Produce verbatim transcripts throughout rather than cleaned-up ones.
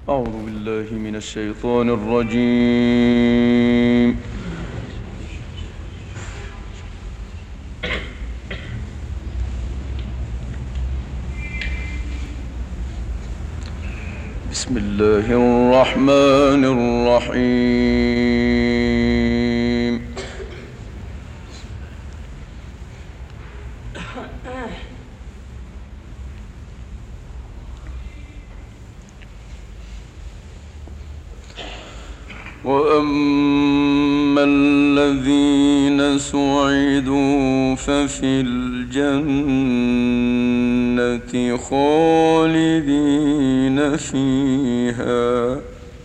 أعوذ بالله من الشيطان الرجيم. بسم الله الرحمن الرحيم. وأما الذين سعدوا ففي الجنة خالدين فيها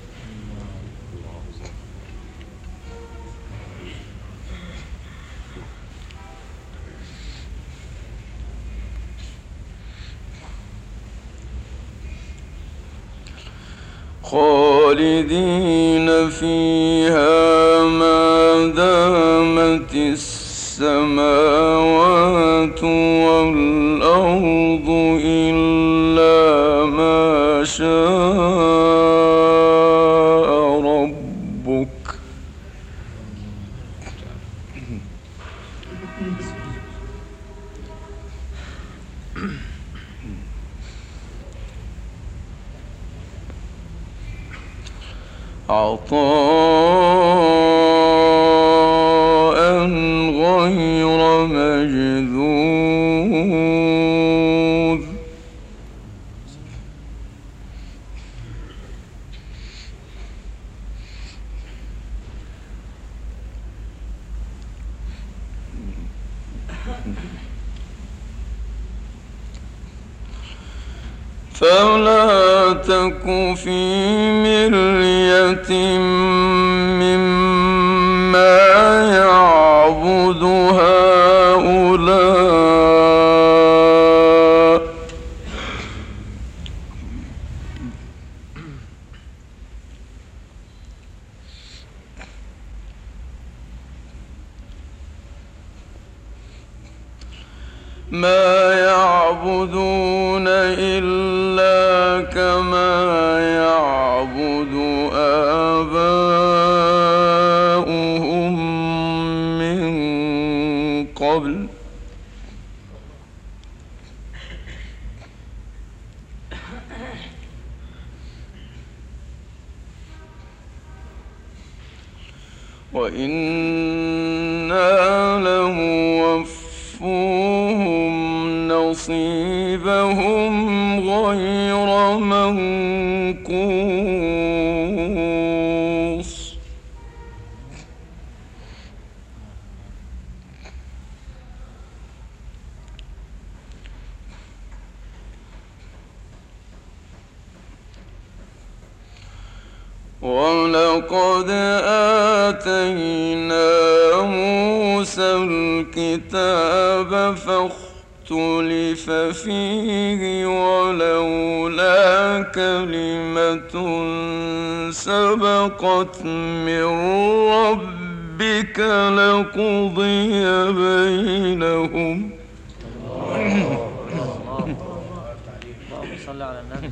خالدين فيها ما دامت السماوات والأرض إلا ما شاء ربك عطاء غير مجذوذ فلا تك في مرية مما يعبد هؤلاء ما يعبدون إلا كما يعبد آباؤهم من قبل وإنا لموفوهم نصيبهم غير منقوص ولقد آتينا موسى الكتاب فاختلف فيه ولولا كلمة سبقت من ربك لقضي بينهم. اللهم صل على النبي.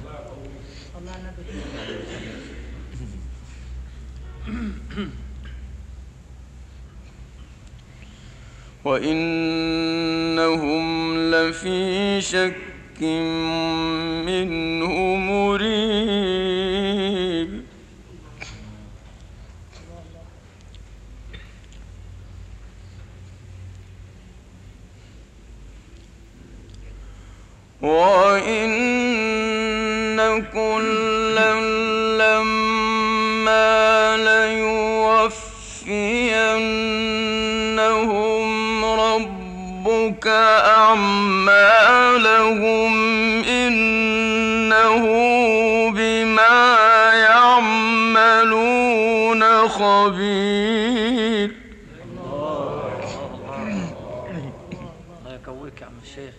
وإنهم لفي شك منه مريب وإن كلا لما ليوفينهم ربك أعمالهم إنه بما يعملون خبير. الله يقويك يا عم الشيخ.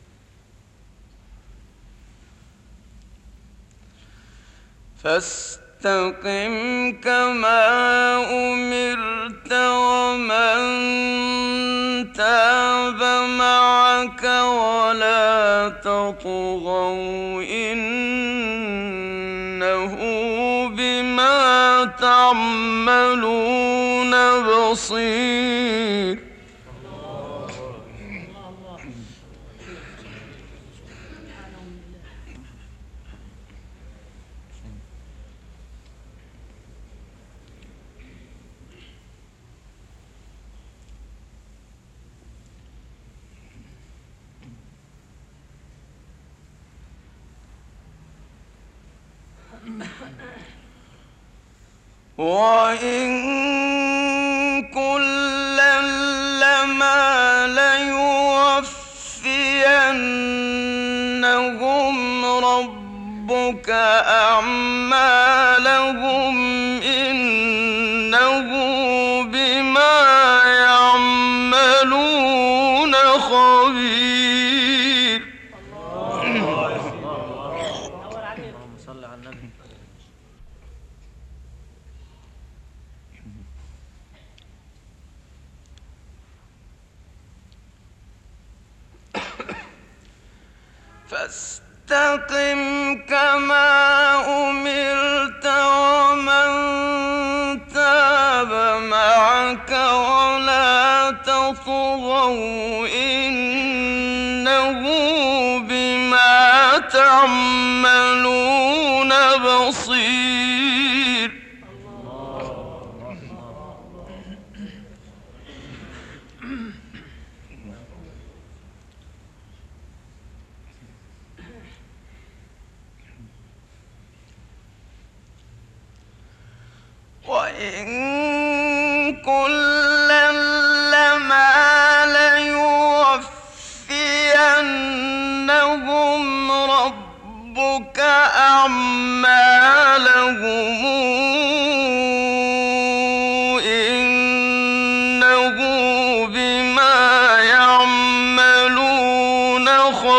فاستمع فاستقم كما أمرت ومن تاب معك ولا تطغوا إنه بما تعملون بصير. وإن كلا لما ليوفينهم ربك أعمالهم إنه بما يعملون خبير. اللهم صل على النبي. فاستقم كما أمرت ومن تاب معك ولا تطغوا إنه بما تعملون بصير. وإن كلا لما ليوفينهم ربك أعمالهم إنه بما يعملون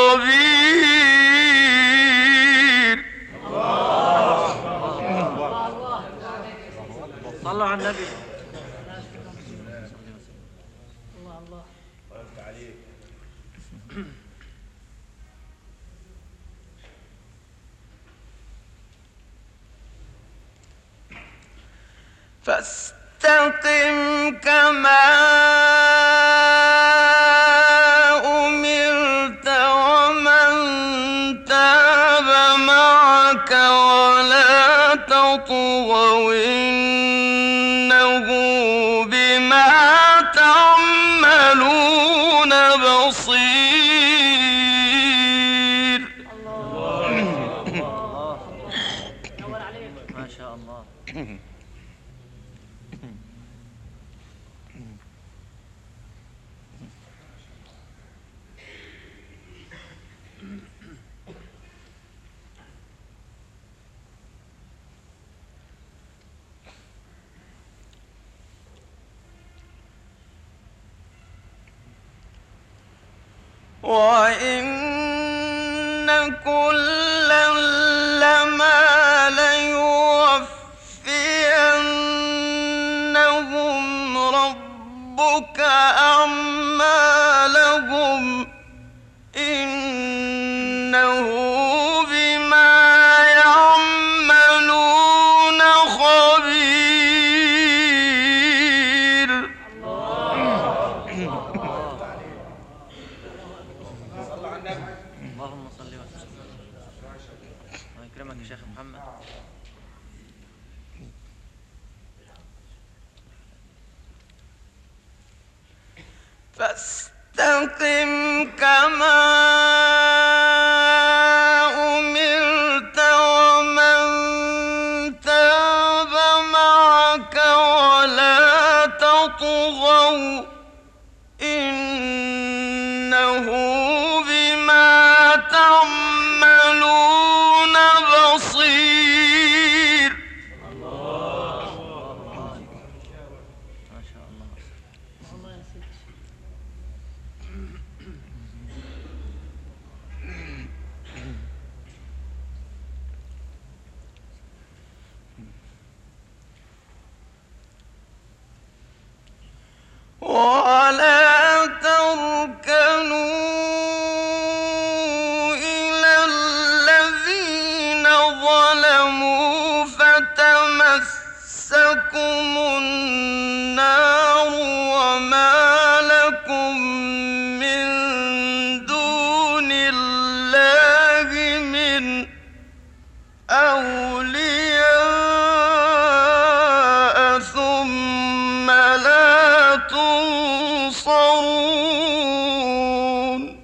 خبير. صلوا على النبي. فاستقم كما أمرت ومن تاب معك ولا تطغوا إنه بما تعملون بصير. ما شاء الله. وإن كلا لما ليوفينهم ربك أعمالهم إنه بما يعملون خبير. اللهم صل وسلم. الله يكرمك يا شيخ محمد. فاستقم كما أمرت ومن تاب معك ولا تطغوا إنه بما تعملون بصير. ما شاء الله. ولا تركنوا إلى الذين ظلموا فتمسكم النار وما لكم من دون الله من أولياء ثم لا تنصرون.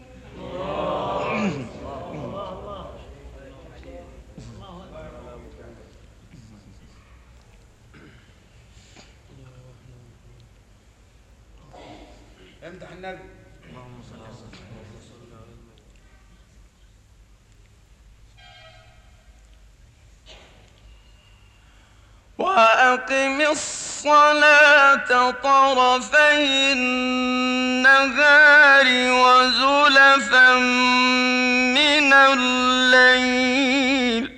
امدح النبي. وأقم الصلاة طرفي النهار وزلفا من الليل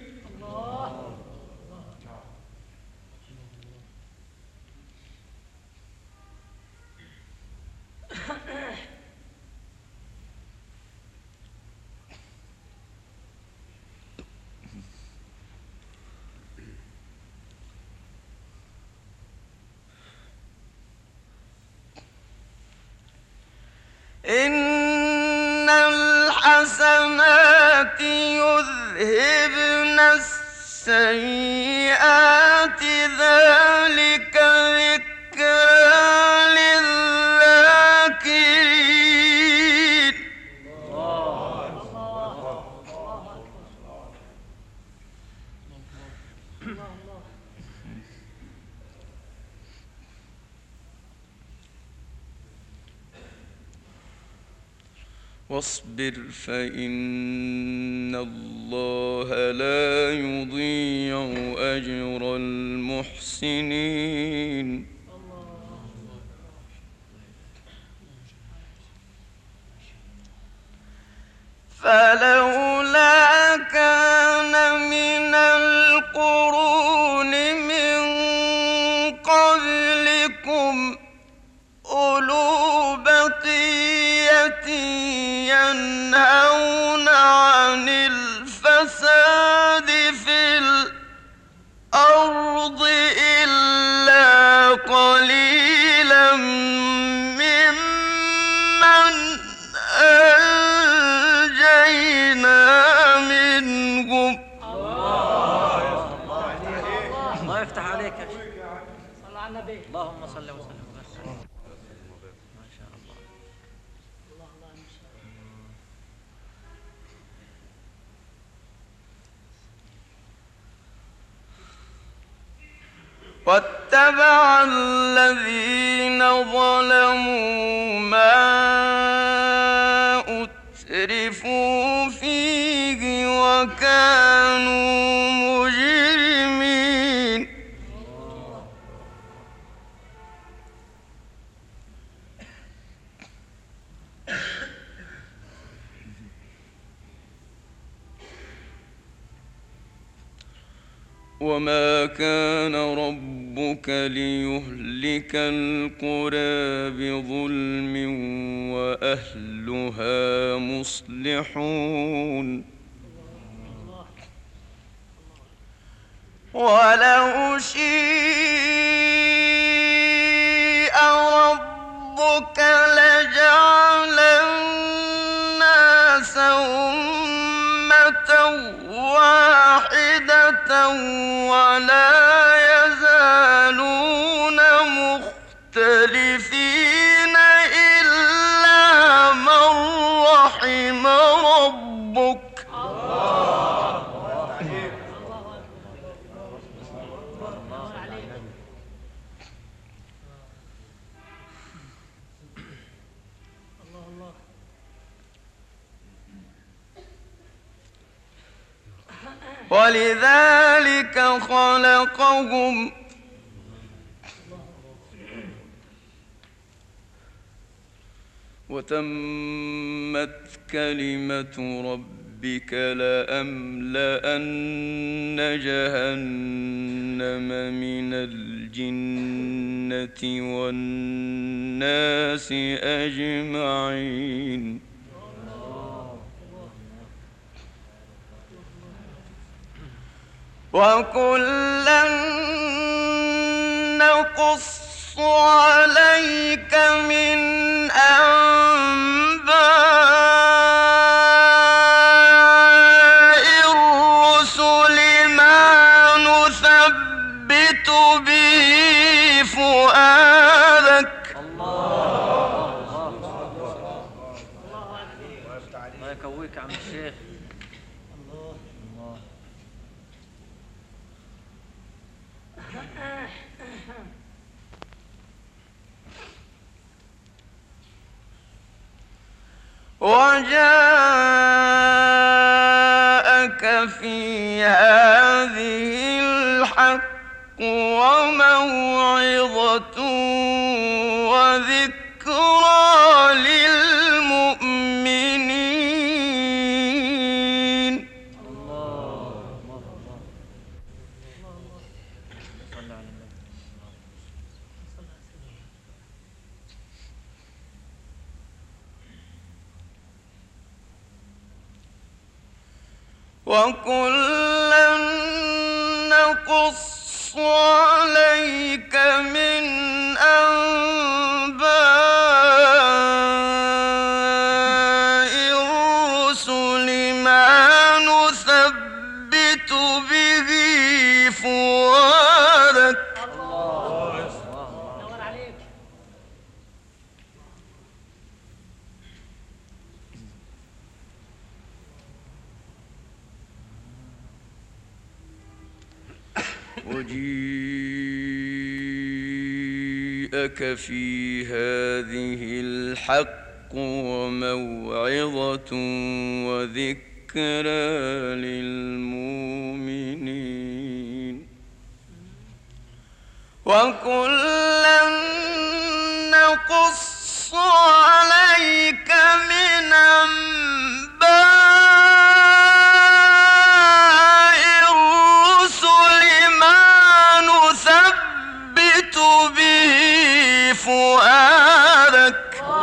إن الحسنات يذهبن السيئات ذلك ذكرى للذاكرين. واصبر فإن الله لا يضيع أجر المحسنين. فلولا كان من القرون من قبلكم أولو بقية ينهون عن الفساد في الأرض إلا قليلا ممن أنجينا منهم. الله يفتح عليك يا شيخ. صل على النبي. اللهم صل وسلم وبارك. ما شاء الله. الله الله ما شاء الله. واتبع الذين ظلموا ما أترفوا فيه وكانوا مجرمين. وما كان ربك ليهلك القرى بظلم وأهلها مصلحون. ولو شيء ربك لجعل الناس أمة واحدة ولا يزالون مختلفين إلا من رحم ربك. ولذلك خلقهم وتمت كلمة ربك ربك لأملأن جهنم من الجنة والناس أجمعين. وكلا نقص عليك من أنباء الرسل ما نثبت به فؤادك. الله يكويك يا عم الشيخ. وجاءك في هذه الحق وموعظة وذكرى للمؤمنين. وكلا نقص عليك من أنباء الرسل ما نثبت به فؤادك. وجيءك في هذه الحق وموعظة وذكرى للمؤمنين. وكلا نقص عليك من أنباء الرسل ما نثبت به فؤادك.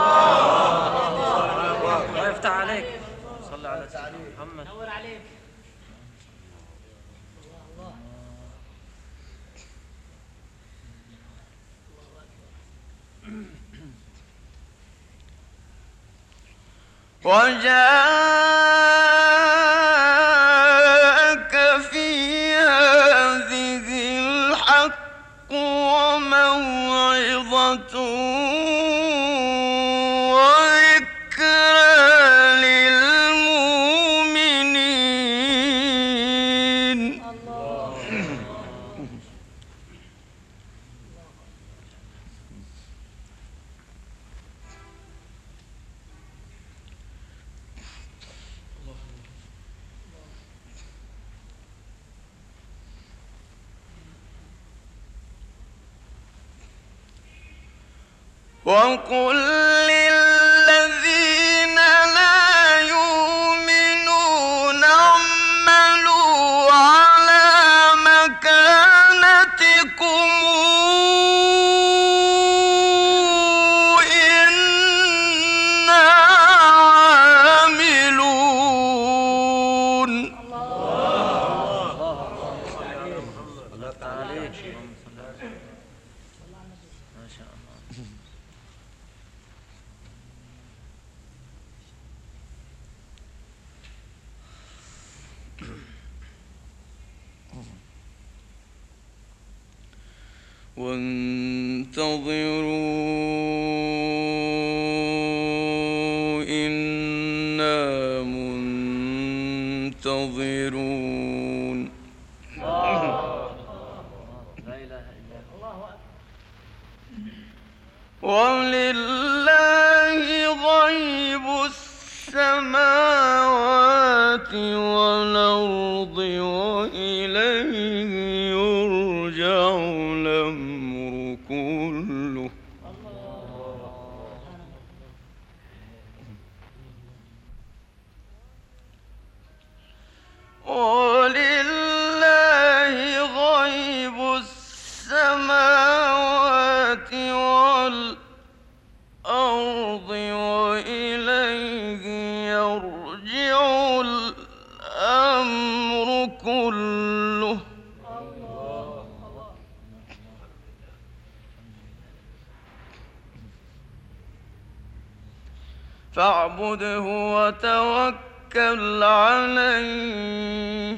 الله يفتح عليك. صلى على سيدنا محمد. نور عليك. وجاءك في هذه الحق وموعظة وذكرى للمؤمنين. وقل للذين لا يؤمنون اعملوا على مكانتكم إنا عاملون. الله عليك. ما شاء الله. وانتظروا إنا منتظرون. لا إله إلا الله. ولله غيب السماوات والأرض وإليه يرجع الأمر كله. والأرض وإليه يرجع الأمر كله. فاعبده وتوكل عليه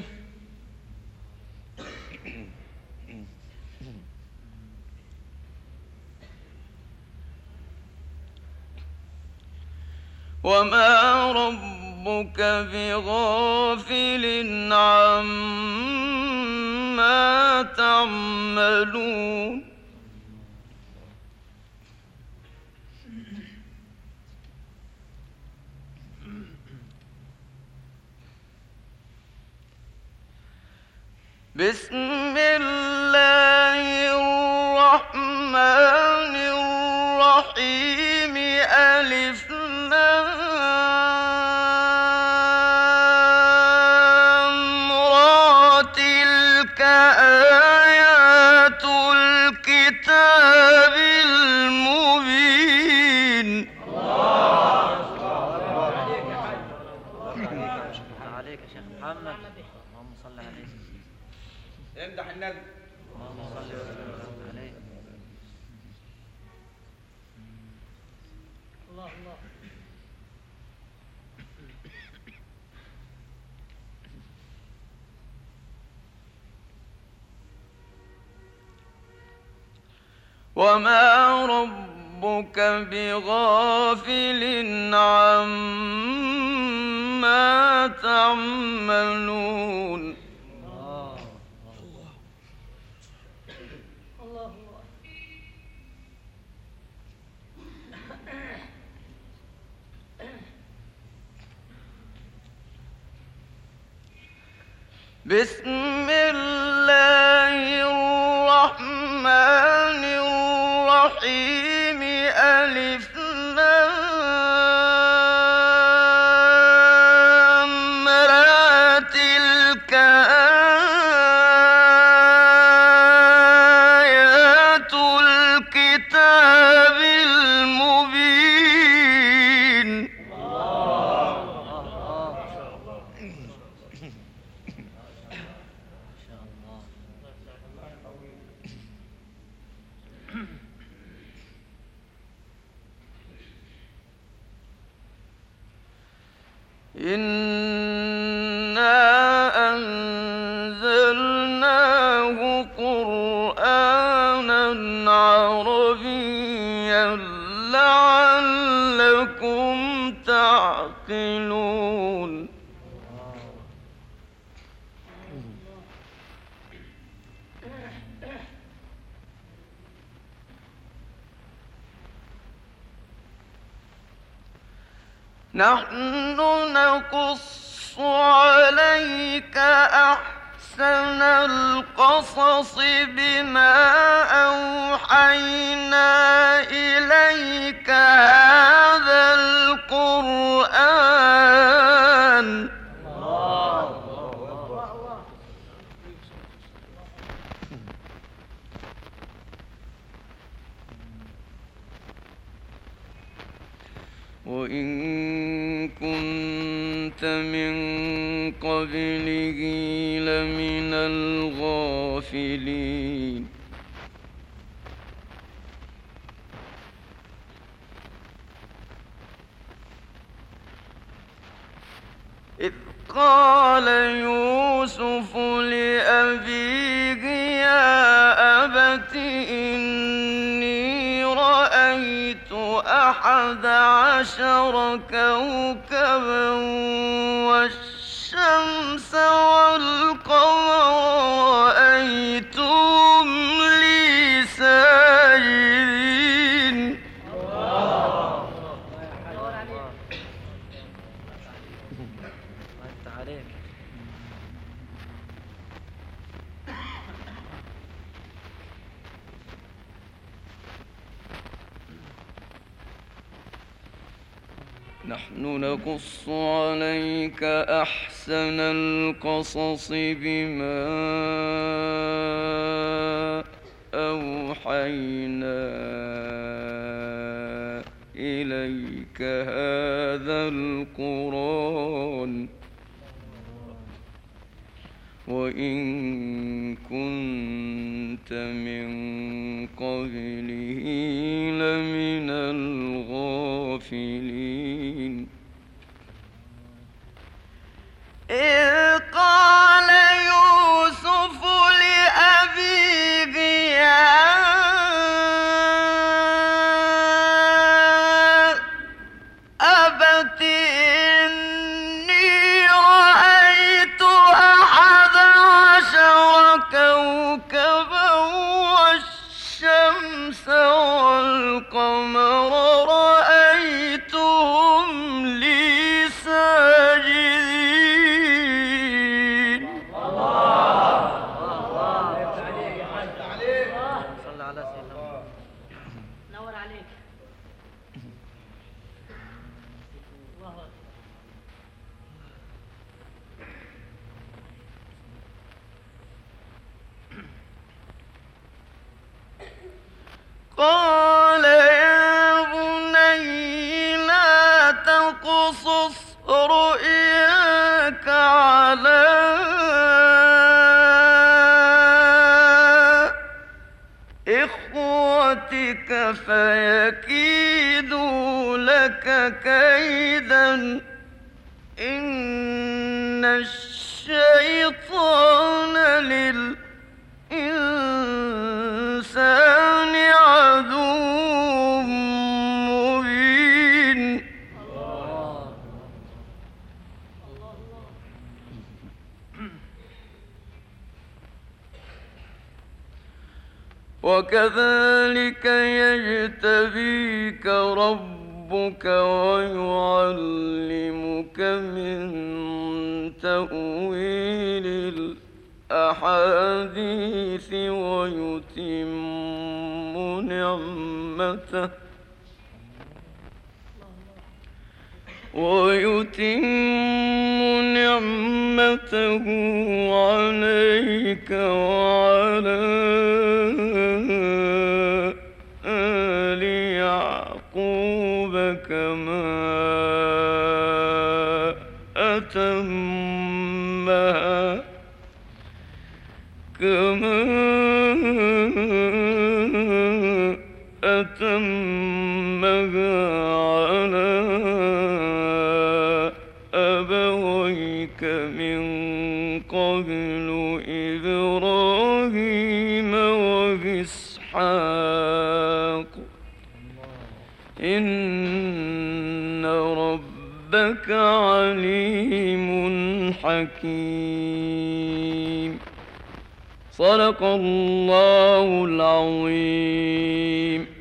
وما ربك بغافل عما تعملون. بسم الله الرحمن الرحيم. ألف لام را. تلك آيات الكتاب المبين. عليك يا شيخ محمد. اللهم صل عليه. امدح النبي. اللهم صل وسلم عليه. الله الله. وما ربك بغافل عما تعملون. بسم الله الرحمن الرحيم. ألف لام را. تلك آيات الكتاب المبين. إنا أنزلناه قرآنا عربيا لعلكم تعقلون. نحن نقص عليك أحسن القصص بما أوحينا إليك هذا القرآن. وإن كنت من قبله لمن الغافلين. إذ قال يوسف لأبيه يا أبت إني رأيت أحد عشر كوكبا والشمس والقمر رأيتهم لي ساجدين. نحن نقص عليك أحسن القصص بما أوحينا أوحينا إليك هذا القرآن وإن كنت من قبله لمن الغافلين إذ قال يوسف لأبيه يا أبت إني رأيت أحد عشر كوكبا والشمس والقمر رأيتهم لي ساجدين. صلى على سيدنا نور عليك. قال يا بني لا تقصص رؤياك على إخوتك فيكيدوا لك كيدا إن الشيطان للإنسان عدو مبين. وكذلك يجتبيك ربك ويعلمك من تأويل الأحاديث ويتم نعمته ويتم نعمته عليك وعلى آل يعقوب كما أتمها كما أتمها على أبويك من قبل إبراهيم وإسحاق إن ربك عليم حكيم. صدق الله العظيم.